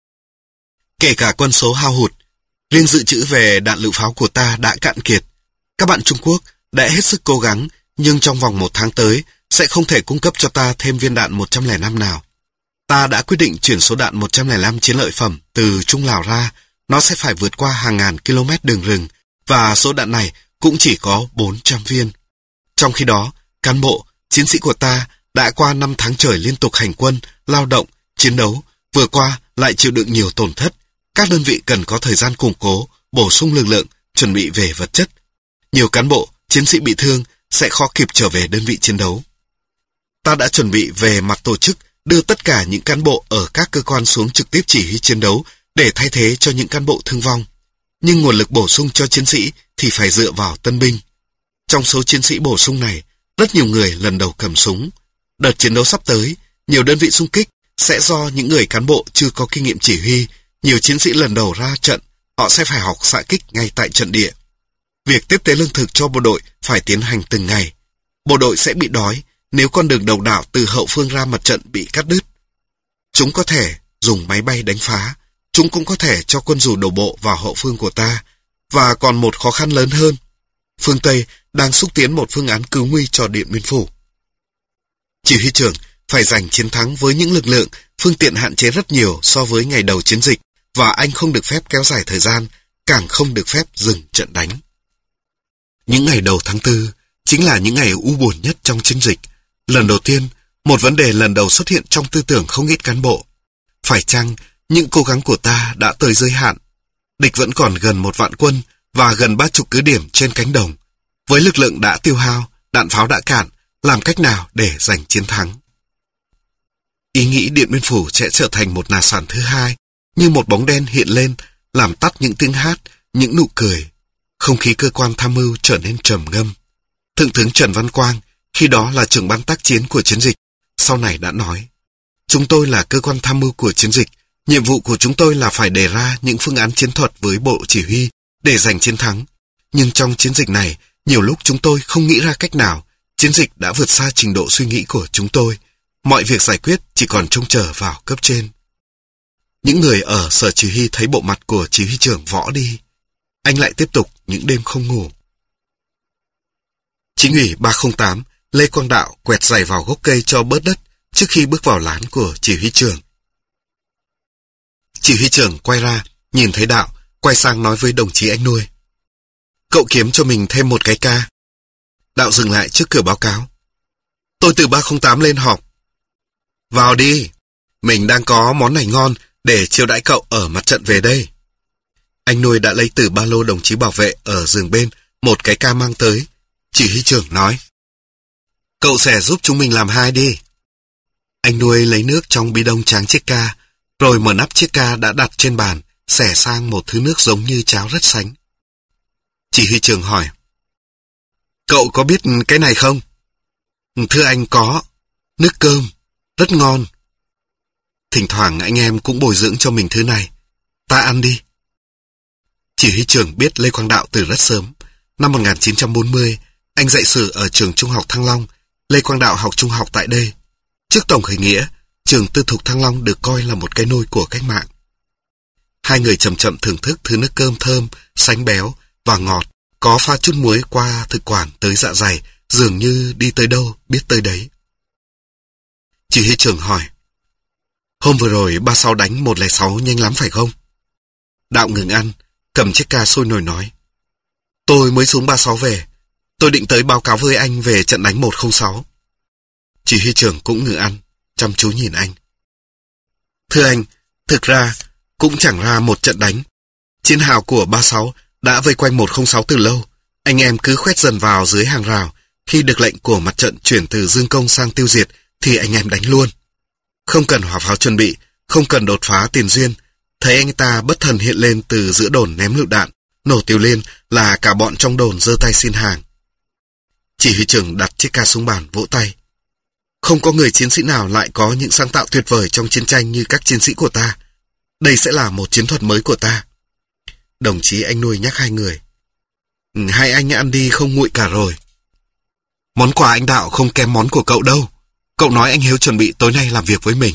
Kể cả quân số hao hụt, riêng dự trữ về đạn lựu pháo của ta đã cạn kiệt. Các bạn Trung Quốc đã hết sức cố gắng, nhưng trong vòng một tháng tới sẽ không thể cung cấp cho ta thêm viên đạn một trăm lẻ năm nào. Ta đã quyết định chuyển số đạn một trăm lẻ năm chiến lợi phẩm từ Trung Lào ra, nó sẽ phải vượt qua hàng ngàn km đường rừng, và số đạn này cũng chỉ có bốn trăm viên. Trong khi đó, cán bộ, chiến sĩ của ta đã qua năm tháng trời liên tục hành quân, lao động, chiến đấu, vừa qua lại chịu đựng nhiều tổn thất. Các đơn vị cần có thời gian củng cố, bổ sung lực lượng, chuẩn bị về vật chất. Nhiều cán bộ, chiến sĩ bị thương sẽ khó kịp trở về đơn vị chiến đấu. Ta đã chuẩn bị về mặt tổ chức đưa tất cả những cán bộ ở các cơ quan xuống trực tiếp chỉ huy chiến đấu để thay thế cho những cán bộ thương vong. Nhưng nguồn lực bổ sung cho chiến sĩ thì phải dựa vào tân binh. Trong số chiến sĩ bổ sung này, rất nhiều người lần đầu cầm súng. Đợt chiến đấu sắp tới, nhiều đơn vị xung kích sẽ do những người cán bộ chưa có kinh nghiệm chỉ huy. Nhiều chiến sĩ lần đầu ra trận, họ sẽ phải học xạ kích ngay tại trận địa. Việc tiếp tế lương thực cho bộ đội phải tiến hành từng ngày. Bộ đội sẽ bị đói nếu con đường đầu đảo từ hậu phương ra mặt trận bị cắt đứt. Chúng có thể dùng máy bay đánh phá, chúng cũng có thể cho quân dù đổ bộ vào hậu phương của ta. Và còn một khó khăn lớn hơn, phương Tây đang xúc tiến một phương án cứu nguy cho Điện Biên Phủ. Chỉ huy trưởng phải giành chiến thắng với những lực lượng, phương tiện hạn chế rất nhiều so với ngày đầu chiến dịch, và anh không được phép kéo dài thời gian, càng không được phép dừng trận đánh. Những ngày đầu tháng tư chính là những ngày u buồn nhất trong chiến dịch. Lần đầu tiên, một vấn đề lần đầu xuất hiện trong tư tưởng không ít cán bộ. Phải chăng những cố gắng của ta đã tới giới hạn? Địch vẫn còn gần một vạn quân và gần ba chục cứ điểm trên cánh đồng. Với lực lượng đã tiêu hao, đạn pháo đã cạn, làm cách nào để giành chiến thắng? Ý nghĩ Điện Biên Phủ sẽ trở thành một nà sản thứ hai, như một bóng đen hiện lên, làm tắt những tiếng hát, những nụ cười. Không khí cơ quan tham mưu trở nên trầm ngâm. Thượng tướng Trần Văn Quang, khi đó là trưởng ban tác chiến của chiến dịch, sau này đã nói: chúng tôi là cơ quan tham mưu của chiến dịch, nhiệm vụ của chúng tôi là phải đề ra những phương án chiến thuật với bộ chỉ huy để giành chiến thắng. Nhưng trong chiến dịch này, nhiều lúc chúng tôi không nghĩ ra cách nào, chiến dịch đã vượt xa trình độ suy nghĩ của chúng tôi. Mọi việc giải quyết chỉ còn trông chờ vào cấp trên. Những người ở sở chỉ huy thấy bộ mặt của chỉ huy trưởng võ đi. Anh lại tiếp tục những đêm không ngủ. Chính ủy ba không tám, Lê Quang Đạo quẹt giày vào gốc cây cho bớt đất trước khi bước vào lán của chỉ huy trưởng. Chỉ huy trưởng quay ra, nhìn thấy Đạo, quay sang nói với đồng chí anh nuôi: cậu kiếm cho mình thêm một cái ca. Đạo dừng lại trước cửa báo cáo: tôi từ ba không tám lên họp. Vào đi, mình đang có món này ngon để chiêu đãi cậu ở mặt trận về đây. Anh nuôi đã lấy từ ba lô đồng chí bảo vệ ở giường bên một cái ca mang tới. Chỉ huy trưởng nói: cậu sẽ giúp chúng mình làm hai đi. Anh nuôi lấy nước trong bi đông tráng chiếc ca, rồi mở nắp chiếc ca đã đặt trên bàn, xẻ sang một thứ nước giống như cháo rất sánh. Chỉ huy trưởng hỏi: cậu có biết cái này không? Thưa anh có, nước cơm, rất ngon. Thỉnh thoảng anh em cũng bồi dưỡng cho mình thứ này. Ta ăn đi. Chỉ huy trưởng biết Lê Quang Đạo từ rất sớm. Năm một nghìn chín trăm bốn mươi, anh dạy sử ở trường Trung học Thăng Long. Lê Quang Đạo học trung học tại đây. Trước tổng khởi nghĩa, trường tư thục Thăng Long được coi là một cái nôi của cách mạng. Hai người chậm chậm thưởng thức thứ nước cơm thơm, sánh béo và ngọt, có pha chút muối qua thực quản tới dạ dày, dường như đi tới đâu biết tới đấy. Chỉ huy trưởng hỏi: Hôm vừa rồi ba sáu đánh một không sáu nhanh lắm phải không? Đạo ngừng ăn, cầm chiếc ca sôi nổi nói. Tôi mới xuống ba sáu về. Tôi định tới báo cáo với anh về trận đánh một không sáu. Chỉ huy trưởng cũng ngừng ăn, chăm chú nhìn anh. Thưa anh, thực ra cũng chẳng ra một trận đánh. Chiến hào của ba sáu đã vây quanh một không sáu từ lâu. Anh em cứ khoét dần vào dưới hàng rào. Khi được lệnh của mặt trận chuyển từ dương công sang tiêu diệt thì anh em đánh luôn. Không cần hỏa pháo chuẩn bị, không cần đột phá tiền duyên. Thấy anh ta bất thần hiện lên từ giữa đồn ném lựu đạn, nổ tiêu liên là cả bọn trong đồn giơ tay xin hàng. Chỉ huy trưởng đặt chiếc ca xuống bàn vỗ tay. Không có người chiến sĩ nào lại có những sáng tạo tuyệt vời trong chiến tranh như các chiến sĩ của ta. Đây sẽ là một chiến thuật mới của ta. Đồng chí anh nuôi nhắc hai người. Hai anh ăn đi không nguội cả rồi. Món quà anh Đạo không kém món của cậu đâu. Cậu nói anh Hiếu chuẩn bị tối nay làm việc với mình.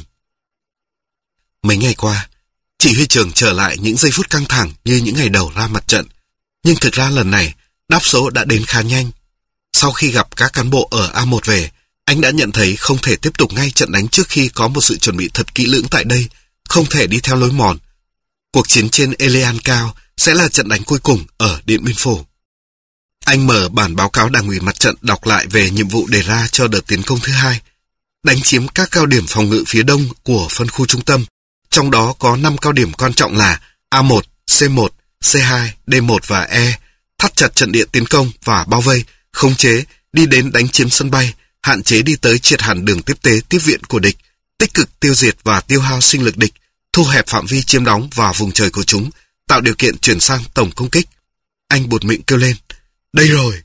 Mấy ngày qua, chỉ huy trưởng trở lại những giây phút căng thẳng như những ngày đầu ra mặt trận. Nhưng thực ra lần này, đáp số đã đến khá nhanh. Sau khi gặp các cán bộ ở A một về, anh đã nhận thấy không thể tiếp tục ngay trận đánh trước khi có một sự chuẩn bị thật kỹ lưỡng tại đây, không thể đi theo lối mòn. Cuộc chiến trên Elean Cao sẽ là trận đánh cuối cùng ở Điện Biên Phủ. Anh mở bản báo cáo Đảng ủy mặt trận đọc lại về nhiệm vụ đề ra cho đợt tiến công thứ hai, đánh chiếm các cao điểm phòng ngự phía đông của phân khu trung tâm, trong đó có năm cao điểm quan trọng là A một, C một, C hai, D một và E, thắt chặt trận địa tiến công và bao vây, khống chế, đi đến đánh chiếm sân bay, hạn chế đi tới triệt hẳn đường tiếp tế tiếp viện của địch, tích cực tiêu diệt và tiêu hao sinh lực địch, thu hẹp phạm vi chiếm đóng và vùng trời của chúng, tạo điều kiện chuyển sang tổng công kích. Anh buột miệng kêu lên, đây rồi.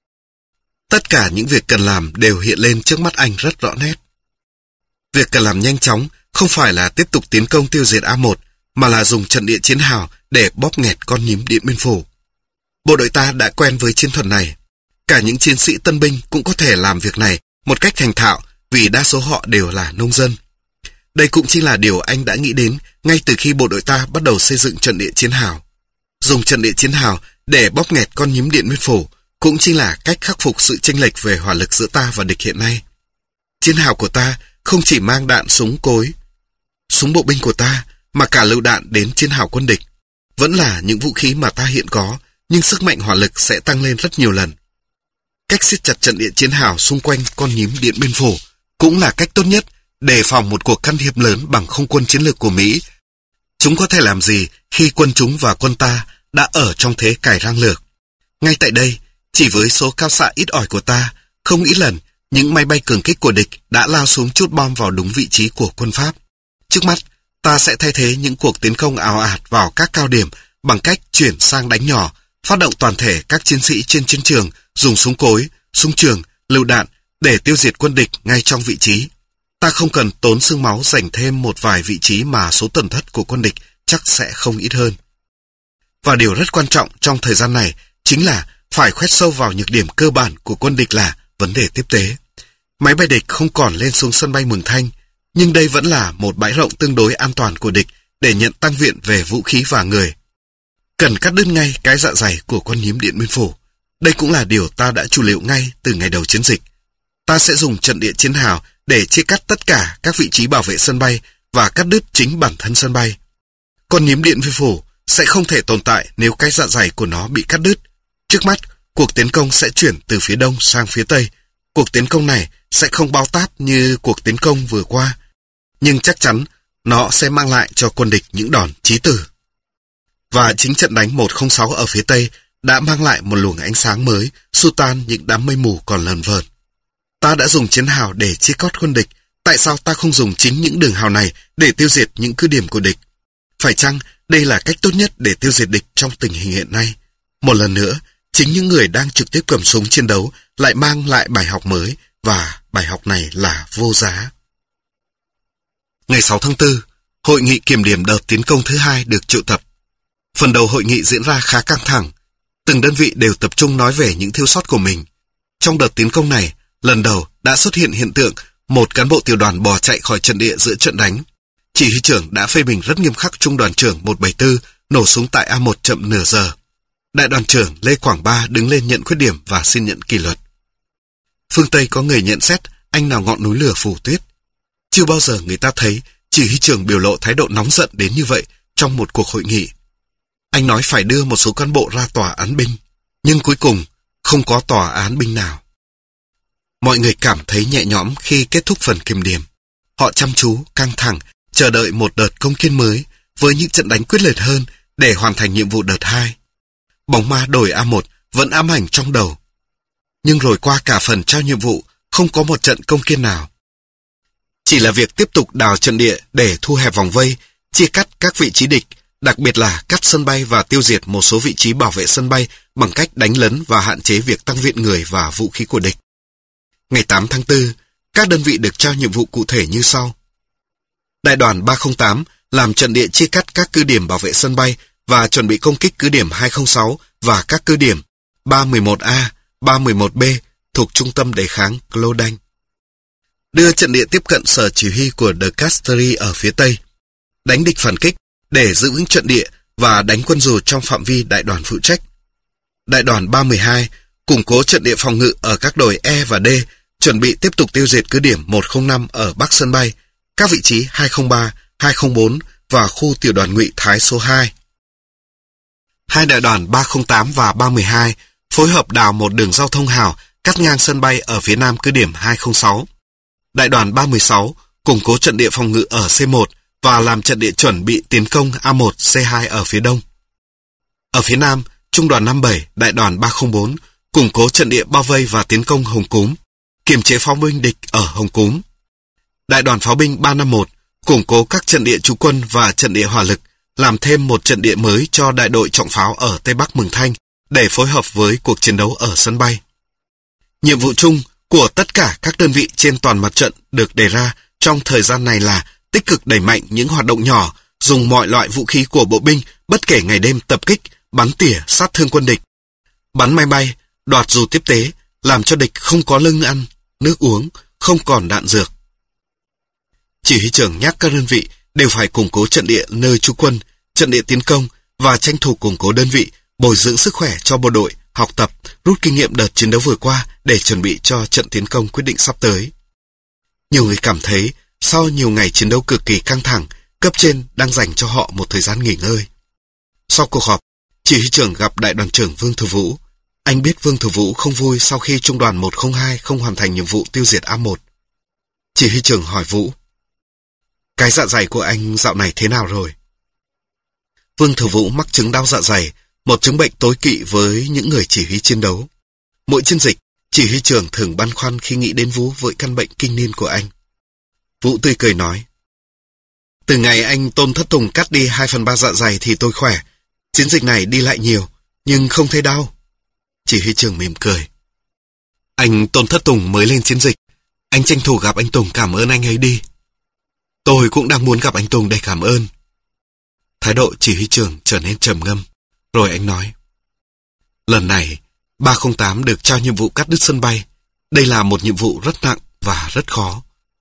Tất cả những việc cần làm đều hiện lên trước mắt anh rất rõ nét. Việc cần làm nhanh chóng không phải là tiếp tục tiến công tiêu diệt A một, mà là dùng trận địa chiến hào để bóp nghẹt con nhím Điện Biên Phủ. Bộ đội ta đã quen với chiến thuật này. Cả những chiến sĩ tân binh cũng có thể làm việc này một cách thành thạo vì đa số họ đều là nông dân. Đây cũng chính là điều anh đã nghĩ đến ngay từ khi bộ đội ta bắt đầu xây dựng trận địa chiến hào. Dùng trận địa chiến hào để bóp nghẹt con nhím Điện Biên Phủ cũng chính là cách khắc phục sự chênh lệch về hỏa lực giữa ta và địch hiện nay. Chiến hào của ta không chỉ mang đạn súng cối, súng bộ binh của ta, mà cả lựu đạn đến chiến hào quân địch. Vẫn là những vũ khí mà ta hiện có, nhưng sức mạnh hỏa lực sẽ tăng lên rất nhiều lần. Cách siết chặt trận địa chiến hào xung quanh con nhím Điện Biên Phủ cũng là cách tốt nhất để phòng một cuộc can thiệp lớn bằng không quân chiến lược của Mỹ. Chúng có thể làm gì khi quân chúng và quân ta đã ở trong thế cày răng lược? Ngay tại đây, chỉ với số cao xạ ít ỏi của ta, không ít lần những máy bay cường kích của địch đã lao xuống trút bom vào đúng vị trí của quân Pháp. Trước mắt, ta sẽ thay thế những cuộc tiến công ào ạt vào các cao điểm bằng cách chuyển sang đánh nhỏ, phát động toàn thể các chiến sĩ trên chiến trường dùng súng cối, súng trường, lựu đạn để tiêu diệt quân địch ngay trong vị trí. Ta không cần tốn xương máu dành thêm một vài vị trí mà số tổn thất của quân địch chắc sẽ không ít hơn. Và điều rất quan trọng trong thời gian này chính là phải khoét sâu vào nhược điểm cơ bản của quân địch là vấn đề tiếp tế. Máy bay địch không còn lên xuống sân bay Mường Thanh, nhưng đây vẫn là một bãi rộng tương đối an toàn của địch để nhận tăng viện về vũ khí và người. Cần cắt đứt ngay cái dạ dày của con nhím Điện Biên Phủ. Đây cũng là điều ta đã chủ liệu ngay từ ngày đầu chiến dịch. Ta sẽ dùng trận địa chiến hào để chia cắt tất cả các vị trí bảo vệ sân bay và cắt đứt chính bản thân sân bay. Con nhím Điện Biên Phủ sẽ không thể tồn tại nếu cái dạ dày của nó bị cắt đứt. Trước mắt, cuộc tiến công sẽ chuyển từ phía đông sang phía tây. Cuộc tiến công này sẽ không bao táp như cuộc tiến công vừa qua, nhưng chắc chắn nó sẽ mang lại cho quân địch những đòn chí tử. Và chính trận đánh một không sáu ở phía tây đã mang lại một luồng ánh sáng mới, xua tan những đám mây mù còn lờn vờn. Ta đã dùng chiến hào để chia cắt quân địch, tại sao ta không dùng chính những đường hào này để tiêu diệt những cứ điểm của địch? Phải chăng đây là cách tốt nhất để tiêu diệt địch trong tình hình hiện nay? Một lần nữa, chính những người đang trực tiếp cầm súng chiến đấu lại mang lại bài học mới, và bài học này là vô giá. Ngày sáu tháng tư, hội nghị kiểm điểm đợt tiến công thứ hai được triệu tập. Phần đầu hội nghị diễn ra khá căng thẳng. Từng đơn vị đều tập trung nói về những thiếu sót của mình. Trong đợt tiến công này, lần đầu đã xuất hiện hiện tượng một cán bộ tiểu đoàn bỏ chạy khỏi trận địa giữa trận đánh. Chỉ huy trưởng đã phê bình rất nghiêm khắc trung đoàn trưởng một bảy tư nổ súng tại A một chậm nửa giờ. Đại đoàn trưởng Lê Quảng Ba đứng lên nhận khuyết điểm và xin nhận kỷ luật. Phương Tây có người nhận xét anh nào ngọn núi lửa phủ tuyết. Chưa bao giờ người ta thấy chỉ huy trưởng biểu lộ thái độ nóng giận đến như vậy trong một cuộc hội nghị. Anh nói phải đưa một số cán bộ ra tòa án binh, nhưng cuối cùng không có tòa án binh nào. Mọi người cảm thấy nhẹ nhõm khi kết thúc phần kiểm điểm. Họ chăm chú, căng thẳng, chờ đợi một đợt công kiên mới với những trận đánh quyết liệt hơn để hoàn thành nhiệm vụ đợt hai. Bóng ma đồi A một vẫn ám ảnh trong đầu. Nhưng rồi qua cả phần trao nhiệm vụ, không có một trận công kiên nào. Chỉ là việc tiếp tục đào trận địa để thu hẹp vòng vây, chia cắt các vị trí địch, đặc biệt là cắt sân bay và tiêu diệt một số vị trí bảo vệ sân bay bằng cách đánh lấn và hạn chế việc tăng viện người và vũ khí của địch. Ngày tám tháng tư, các đơn vị được trao nhiệm vụ cụ thể như sau. Đại đoàn ba không tám làm trận địa chia cắt các cứ điểm bảo vệ sân bay và chuẩn bị công kích cứ điểm hai không sáu và các cứ điểm ba một một A, ba một một B thuộc trung tâm đề kháng Clodañ. Đưa trận địa tiếp cận sở chỉ huy của De Castries ở phía tây, đánh địch phản kích để giữ vững trận địa và đánh quân dù trong phạm vi đại đoàn phụ trách. Đại đoàn ba một hai củng cố trận địa phòng ngự ở các đồi E và D, chuẩn bị tiếp tục tiêu diệt cứ điểm một không năm ở bắc sân bay, các vị trí hai không ba, hai không bốn và khu tiểu đoàn ngụy Thái số hai. Hai đại đoàn ba không tám và ba một hai phối hợp đào một đường giao thông hào cắt ngang sân bay ở phía nam cứ điểm hai không sáu. Đại đoàn ba một sáu củng cố trận địa phòng ngự ở C một và làm trận địa chuẩn bị tiến công A một C hai ở phía đông. Ở phía nam, trung đoàn năm bảy, đại đoàn ba không bốn củng cố trận địa bao vây và tiến công Hồng Cúm, kiềm chế pháo binh địch ở Hồng Cúm. Đại đoàn pháo binh ba năm một củng cố các trận địa trú quân và trận địa hỏa lực, làm thêm một trận địa mới cho đại đội trọng pháo ở Tây Bắc Mường Thanh để phối hợp với cuộc chiến đấu ở sân bay. Nhiệm vụ chung của tất cả các đơn vị trên toàn mặt trận được đề ra trong thời gian này là tích cực đẩy mạnh những hoạt động nhỏ, dùng mọi loại vũ khí của bộ binh bất kể ngày đêm tập kích, bắn tỉa, sát thương quân địch, bắn máy bay, đoạt dù tiếp tế, làm cho địch không có lương ăn, nước uống, không còn đạn dược. Chỉ huy trưởng nhắc các đơn vị đều phải củng cố trận địa nơi trú quân, trận địa tiến công và tranh thủ củng cố đơn vị, bồi dưỡng sức khỏe cho bộ đội, học tập, rút kinh nghiệm đợt chiến đấu vừa qua để chuẩn bị cho trận tiến công quyết định sắp tới. Nhiều người cảm thấy sau nhiều ngày chiến đấu cực kỳ căng thẳng, cấp trên đang dành cho họ một thời gian nghỉ ngơi. Sau cuộc họp, chỉ huy trưởng gặp đại đoàn trưởng Vương Thừa Vũ. Anh biết Vương Thừa Vũ không vui sau khi trung đoàn một không hai không hoàn thành nhiệm vụ tiêu diệt A một. Chỉ huy trưởng hỏi Vũ: "Cái dạ dày của anh dạo này thế nào rồi?" Vương Thừa Vũ mắc chứng đau dạ dày, một chứng bệnh tối kỵ với những người chỉ huy chiến đấu. Mỗi chiến dịch, chỉ huy trưởng thường băn khoăn khi nghĩ đến Vũ với căn bệnh kinh niên của anh. Vũ tươi cười nói: "Từ ngày anh Tôn Thất Tùng cắt đi hai phần ba dạ dày thì tôi khỏe. Chiến dịch này đi lại nhiều, nhưng không thấy đau." Chỉ huy trưởng mỉm cười: "Anh Tôn Thất Tùng mới lên chiến dịch. Anh tranh thủ gặp anh Tùng cảm ơn anh ấy đi." "Tôi cũng đang muốn gặp anh Tùng để cảm ơn." Thái độ chỉ huy trưởng trở nên trầm ngâm. Rồi anh nói: "Lần này, ba không tám được trao nhiệm vụ cắt đứt sân bay. Đây là một nhiệm vụ rất nặng và rất khó.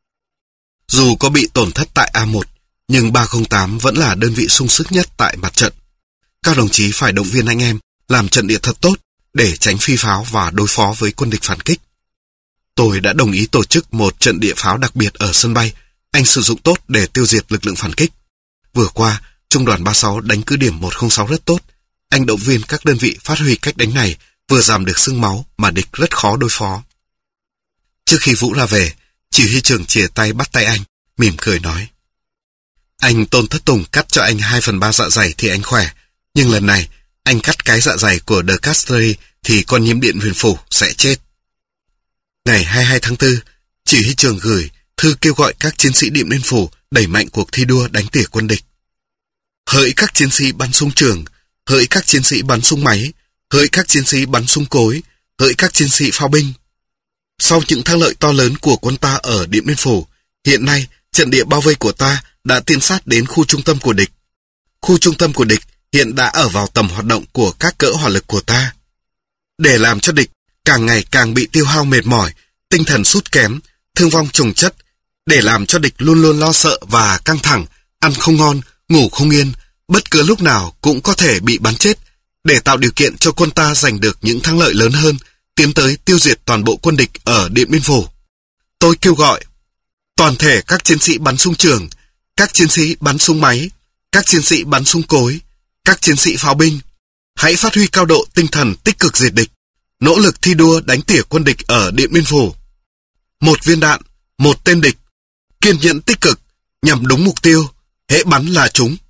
Dù có bị tổn thất tại A một, nhưng ba không tám vẫn là đơn vị sung sức nhất tại mặt trận. Các đồng chí phải động viên anh em làm trận địa thật tốt để tránh phi pháo và đối phó với quân địch phản kích. Tôi đã đồng ý tổ chức một trận địa pháo đặc biệt ở sân bay. Anh sử dụng tốt để tiêu diệt lực lượng phản kích. Vừa qua, trung đoàn ba sáu đánh cứ điểm một không sáu rất tốt. Anh động viên các đơn vị phát huy cách đánh này, vừa giảm được xương máu mà địch rất khó đối phó." Trước khi Vũ ra về, chỉ huy trưởng chìa tay bắt tay anh, mỉm cười nói: "Anh Tôn Thất Tùng cắt cho anh hai phần ba dạ dày thì anh khỏe, nhưng lần này anh cắt cái dạ dày của De Castries thì con nhiễm điện huyền phủ sẽ chết." Ngày hai mươi hai tháng tư, chỉ huy trưởng gửi thư kêu gọi các chiến sĩ Điện Biên Phủ đẩy mạnh cuộc thi đua đánh tỉa quân địch. Hỡi các chiến sĩ bắn súng trường, hỡi các chiến sĩ bắn súng máy, hỡi các chiến sĩ bắn súng cối, hỡi các chiến sĩ pháo binh. Sau những thắng lợi to lớn của quân ta ở Điện Biên Phủ, hiện nay trận địa bao vây của ta đã tiến sát đến khu trung tâm của địch. Khu trung tâm của địch hiện đã ở vào tầm hoạt động của các cỡ hỏa lực của ta. Để làm cho địch càng ngày càng bị tiêu hao mệt mỏi, tinh thần sút kém, thương vong chồng chất, để làm cho địch luôn luôn lo sợ và căng thẳng, ăn không ngon, ngủ không yên, bất cứ lúc nào cũng có thể bị bắn chết, để tạo điều kiện cho quân ta giành được những thắng lợi lớn hơn, tiến tới tiêu diệt toàn bộ quân địch ở Điện Biên Phủ. Tôi kêu gọi toàn thể các chiến sĩ bắn súng trường, các chiến sĩ bắn súng máy, các chiến sĩ bắn súng cối, các chiến sĩ pháo binh, hãy phát huy cao độ tinh thần tích cực diệt địch, nỗ lực thi đua đánh tỉa quân địch ở Điện Biên Phủ. Một viên đạn, một tên địch, kiên nhẫn tích cực, nhằm đúng mục tiêu, hễ bắn là trúng.